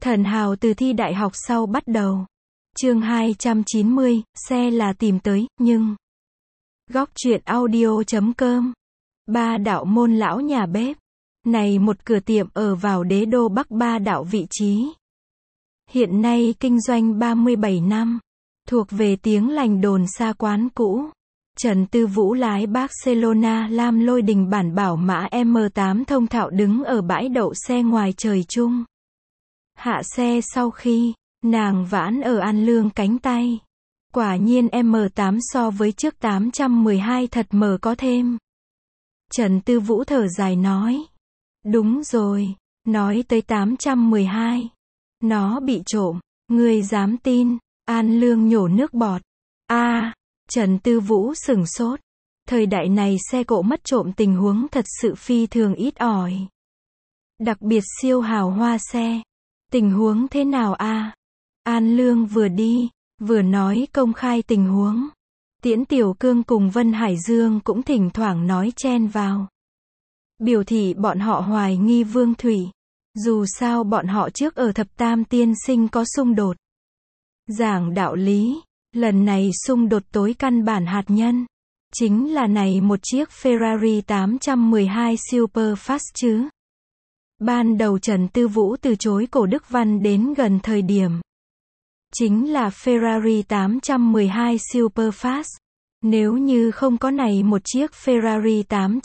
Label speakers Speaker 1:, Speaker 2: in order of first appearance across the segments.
Speaker 1: Thần hào từ thi đại học sau bắt đầu. Chương 290, xe là tìm tới, nhưng. Góc truyện audio.com. Ba đạo môn lão nhà bếp. Này một cửa tiệm ở vào đế đô Bắc Ba Đạo vị trí. Hiện nay kinh doanh 37 năm. Thuộc về tiếng lành đồn xa quán cũ. Trần Tư Vũ lái Barcelona Lam Lôi Đình bản bảo mã M8 thông thạo đứng ở bãi đậu xe ngoài trời chung. Hạ xe sau khi, nàng vãn ở An Lương cánh tay. Quả nhiên M8 so với trước 812 thật mờ có thêm. Trần Tư Vũ thở dài nói. Đúng rồi, nói tới 812. Nó bị trộm, ngươi dám tin, An Lương nhổ nước bọt. Trần Tư Vũ sửng sốt. Thời đại này xe cộ mất trộm tình huống thật sự phi thường ít ỏi. Đặc biệt siêu hào hoa xe. Tình huống thế nào a? An Lương vừa đi, vừa nói công khai tình huống. Tiễn Tiểu Cương cùng Vân Hải Dương cũng thỉnh thoảng nói chen vào. Biểu thị bọn họ hoài nghi Vương Thủy. Dù sao bọn họ trước ở Thập Tam Tiên Sinh có xung đột. Giảng đạo lý, lần này xung đột tối căn bản hạt nhân. Chính là này một chiếc Ferrari 812 Superfast chứ. Ban đầu Trần Tư Vũ từ chối Cổ Đức Văn đến gần thời điểm. Chính là Ferrari 812 Superfast. Nếu như không có này một chiếc Ferrari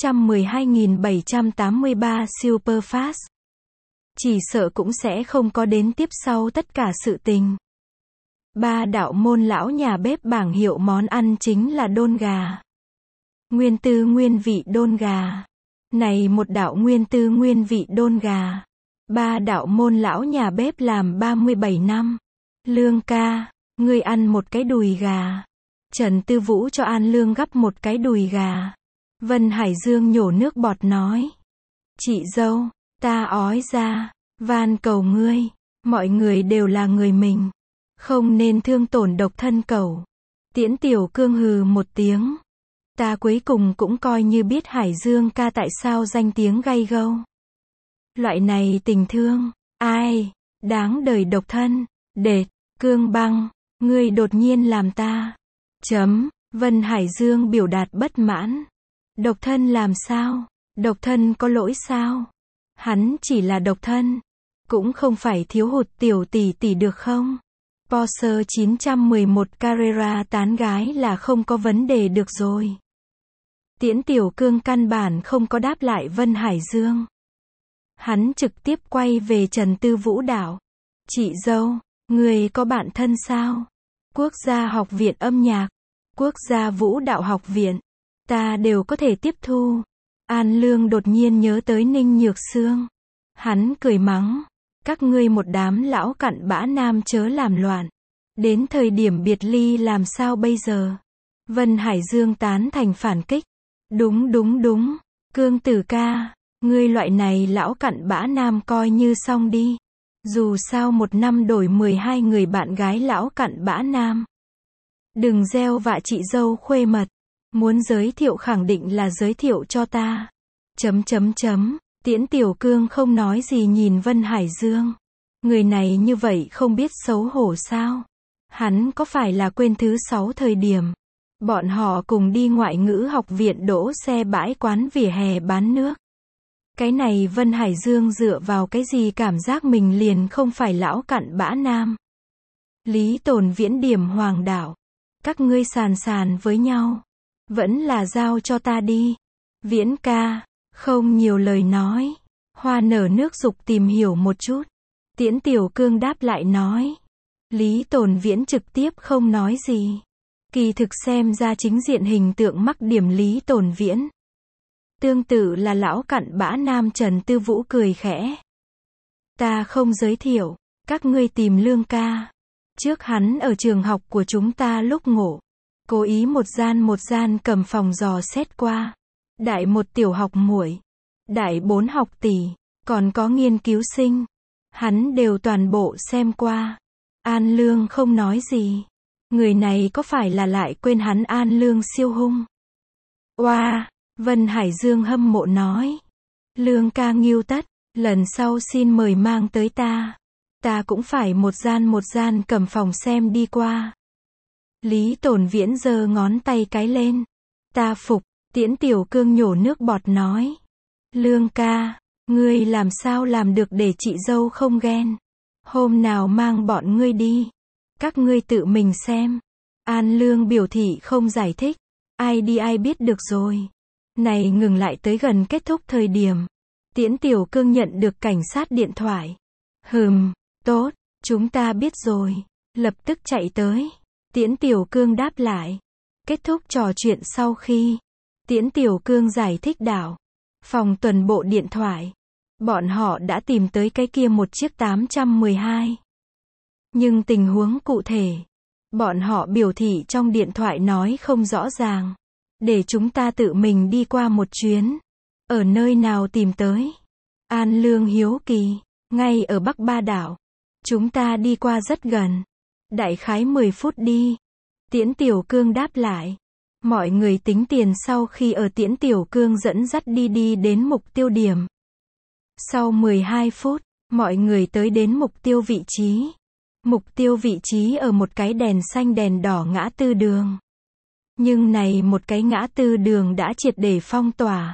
Speaker 1: 812.783 Superfast. Chỉ sợ cũng sẽ không có đến tiếp sau tất cả sự tình. Ba đạo môn lão nhà bếp bảng hiệu món ăn chính là đôn gà. Nguyên tư nguyên vị đôn gà. Này một đạo nguyên tư nguyên vị đôn gà. Ba đạo môn lão nhà bếp làm 37 năm. Lương ca, ngươi ăn một cái đùi gà. Trần Tư Vũ cho An Lương gắp một cái đùi gà. Vân Hải Dương nhổ nước bọt nói. Chị dâu, ta ói ra, van cầu ngươi, mọi người đều là người mình. Không nên thương tổn độc thân cẩu. Tiễn Tiểu Cương hừ một tiếng. Ta cuối cùng cũng coi như biết Hải Dương ca tại sao danh tiếng gay gâu. Loại này tình thương, ai, đáng đời độc thân, đệt, Cương băng, ngươi đột nhiên làm ta. Vân Hải Dương biểu đạt bất mãn. Độc thân làm sao? Độc thân có lỗi sao? Hắn chỉ là độc thân. Cũng không phải thiếu hụt tiểu tỷ tỷ được không? Porsche 911 Carrera tán gái là không có vấn đề được rồi. Tiễn Tiểu Cương căn bản không có đáp lại Vân Hải Dương. Hắn trực tiếp quay về Trần Tư Vũ đảo. Chị dâu, người có bạn thân sao? Quốc gia học viện âm nhạc, Quốc gia vũ đạo học viện, ta đều có thể tiếp thu. An Lương đột nhiên nhớ tới Ninh Nhược Sương. Hắn cười mắng. Các ngươi một đám lão cặn bã nam chớ làm loạn. Đến thời điểm biệt ly làm sao bây giờ? Vân Hải Dương tán thành phản kích. Đúng. Cương tử ca, ngươi loại này lão cặn bã nam coi như xong đi. Dù sao một năm đổi 12 người bạn gái lão cặn bã nam. Đừng gieo vạ chị dâu khuê mật. Muốn giới thiệu khẳng định là giới thiệu cho ta. Tiễn Tiểu Cương không nói gì nhìn Vân Hải Dương. Người này như vậy không biết xấu hổ sao? Hắn có phải là quên thứ 6 thời điểm? Bọn họ cùng đi ngoại ngữ học viện đỗ xe bãi quán vỉa hè bán nước. Cái này Vân Hải Dương dựa vào cái gì cảm giác mình liền không phải lão cặn bã nam? Lý Tồn Viễn điểm hoàng đạo. Các ngươi sàn với nhau. Vẫn là giao cho ta đi. Viễn ca. Không nhiều lời nói. Hoa nở nước dục tìm hiểu một chút. Tiễn Tiểu Cương đáp lại nói. Lý Tồn Viễn trực tiếp không nói gì. Kỳ thực xem ra chính diện hình tượng mắc điểm Lý Tồn Viễn. Tương tự là lão cặn bã nam Trần Tư Vũ cười khẽ. Ta không giới thiệu. Các ngươi tìm Lương ca. Trước hắn ở trường học của chúng ta lúc ngủ. Cố ý một gian cầm phòng dò xét qua. Đại 1 tiểu học muội, đại 4 học tỷ, còn có nghiên cứu sinh. Hắn đều toàn bộ xem qua. An Lương không nói gì. Người này có phải là lại quên hắn An Lương siêu hung? Vân Hải Dương hâm mộ nói. Lương ca nghiêu tất, lần sau xin mời mang tới ta. Ta cũng phải một gian cầm phòng xem đi qua. Lý Tồn Viễn giơ ngón tay cái lên. Ta phục, Tiễn Tiểu Cương nhổ nước bọt nói. Lương ca, ngươi làm sao làm được để chị dâu không ghen. Hôm nào mang bọn ngươi đi. Các ngươi tự mình xem. An Lương biểu thị không giải thích. Ai đi ai biết được rồi. Này ngừng lại tới gần kết thúc thời điểm. Tiễn Tiểu Cương nhận được cảnh sát điện thoại. Tốt, chúng ta biết rồi. Lập tức chạy tới. Tiễn Tiểu Cương đáp lại. Kết thúc trò chuyện sau khi Tiễn Tiểu Cương giải thích đảo phòng tuần bộ điện thoại. Bọn họ đã tìm tới cái kia một chiếc 812. Nhưng tình huống cụ thể, bọn họ biểu thị trong điện thoại nói không rõ ràng. Để chúng ta tự mình đi qua một chuyến. Ở nơi nào tìm tới? An Lương hiếu kỳ. Ngay ở Bắc Ba Đảo. Chúng ta đi qua rất gần. Đại khái 10 phút đi. Tiễn Tiểu Cương đáp lại. Mọi người tính tiền sau khi ở Tiễn Tiểu Cương dẫn dắt đi đến mục tiêu điểm. Sau 12 phút, mọi người tới đến mục tiêu vị trí. Mục tiêu vị trí ở một cái đèn xanh đèn đỏ ngã tư đường. Nhưng này một cái ngã tư đường đã triệt để phong tỏa.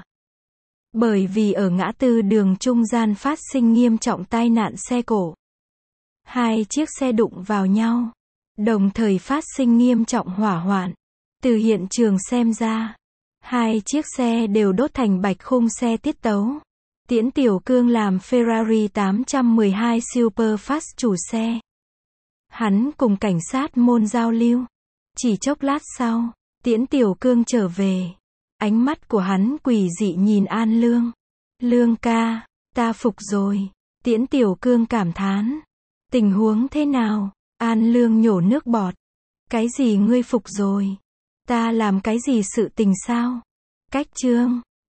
Speaker 1: Bởi vì ở ngã tư đường trung gian phát sinh nghiêm trọng tai nạn xe cộ. Hai chiếc xe đụng vào nhau. Đồng thời phát sinh nghiêm trọng hỏa hoạn. Từ hiện trường xem ra, hai chiếc xe đều đốt thành bạch khung xe tiết tấu. Tiễn Tiểu Cương làm Ferrari 812 Superfast chủ xe. Hắn cùng cảnh sát môn giao lưu. Chỉ chốc lát sau, Tiễn Tiểu Cương trở về. Ánh mắt của hắn quỷ dị nhìn An Lương. Lương ca, ta phục rồi. Tiễn Tiểu Cương cảm thán. Tình huống thế nào? An Lương nhổ nước bọt. Cái gì ngươi phục rồi? Ta làm cái gì sự tình sao? Cách chương